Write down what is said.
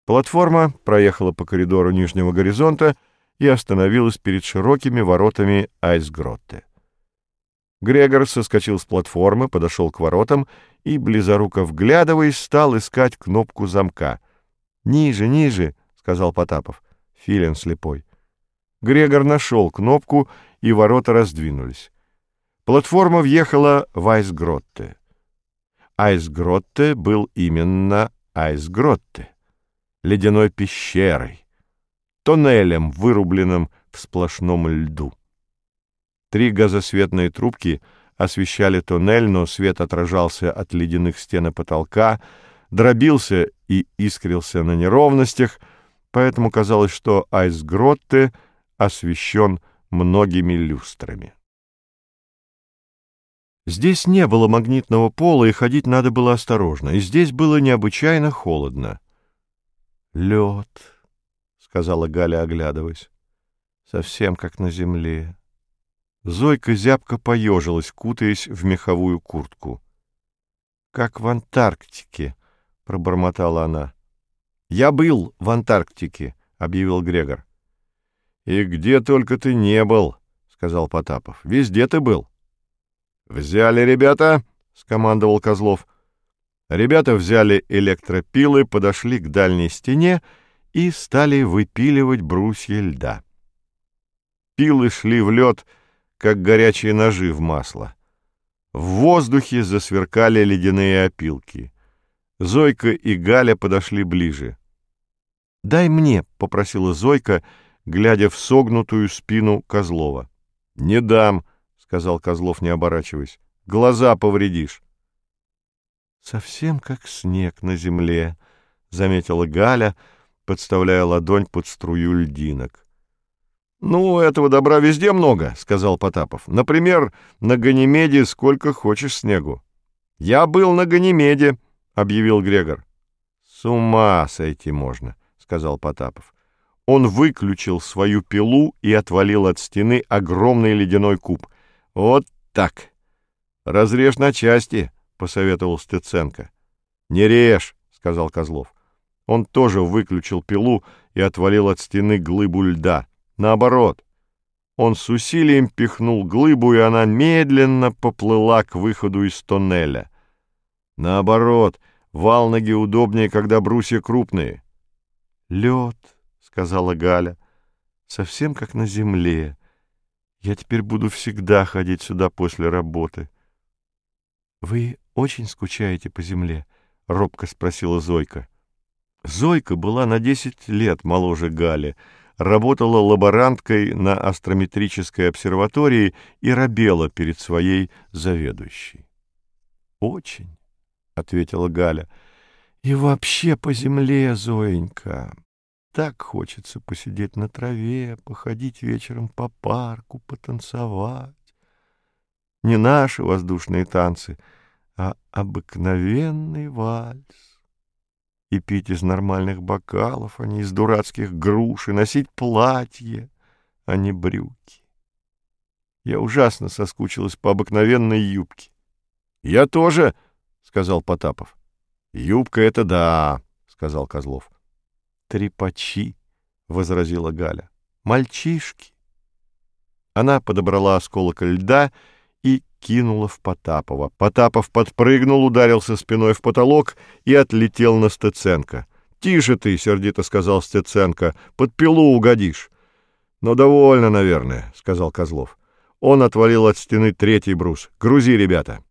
Платформа проехала по коридору нижнего горизонта и остановилась перед широкими воротами Айсгротте. Грегор соскочил с платформы, подошел к воротам и, близоруко вглядываясь, стал искать кнопку замка. «Ниже, ниже!» — сказал Потапов. Филин слепой. Грегор нашел кнопку, и ворота раздвинулись. Платформа въехала в Айсгротте. Айсгротте был именно Айсгротте, ледяной пещерой, тоннелем, вырубленным в сплошном льду. 3 газосветные трубки освещали тоннель, но свет отражался от ледяных стен и потолка, дробился и искрился на неровностях, поэтому казалось, что Айсгротте освещен многими люстрами. Здесь не было магнитного пола, и ходить надо было осторожно, и здесь было необычайно холодно. «Лед», — сказала Галя, оглядываясь, — «совсем как на земле». Зойка зябко поежилась, кутаясь в меховую куртку. «Как в Антарктике», — пробормотала она. «Я был в Антарктике», — объявил Грегор. «И где только ты не был», — сказал Потапов. «Везде ты был». «Взяли, ребята», — скомандовал Козлов. Ребята взяли электропилы, подошли к дальней стене и стали выпиливать брусья льда. Пилы шли в лед, как горячие ножи в масло. В воздухе засверкали ледяные опилки. Зойка и Галя подошли ближе. «Дай мне», — попросила Зойка, глядя в согнутую спину Козлова. «Не дам», — сказал Козлов, не оборачиваясь. «Глаза повредишь». «Совсем как снег на земле», — заметила Галя, подставляя ладонь под струю льдинок. «Ну, этого добра везде много», — сказал Потапов. «Например, на Ганимеде сколько хочешь снегу». «Я был на Ганимеде», — объявил Грегор. «С ума сойти можно», — сказал Потапов. Он выключил свою пилу и отвалил от стены огромный ледяной куб. «Вот так! Разрежь на части», — посоветовал Стеценко. «Не режь», — сказал Козлов. Он тоже выключил пилу и отвалил от стены глыбу льда. Наоборот, он с усилием пихнул глыбу, и она медленно поплыла к выходу из тоннеля. Наоборот, вал ноги удобнее, когда брусья крупные. «Лед», — сказала Галя, — «совсем как на земле. Я теперь буду всегда ходить сюда после работы». «Вы очень скучаете по земле?» — робко спросила Зойка. Зойка была на 10 лет моложе Гали, работала лаборанткой на астрометрической обсерватории и робела перед своей заведующей. «Очень», — ответила Галя. «И вообще по земле, Зоенька. Так хочется посидеть на траве, походить вечером по парку, потанцевать. Не наши воздушные танцы, а обыкновенный вальс. И пить из нормальных бокалов, а не из дурацких груш, и носить платье, а не брюки. Я ужасно соскучилась по обыкновенной юбке». «Я тоже», — сказал Потапов. «Юбка — это да», — сказал Козлов. «Трепачи», — возразила Галя. «Мальчишки». Она подобрала осколок льда и кинула в Потапова. Потапов подпрыгнул, ударился спиной в потолок и отлетел на Стеценко. «Тише ты», — сердито сказал Стеценко, — «под пилу угодишь». «Но довольно, наверное», — сказал Козлов. Он отвалил от стены 3-й брус. «Грузи, ребята».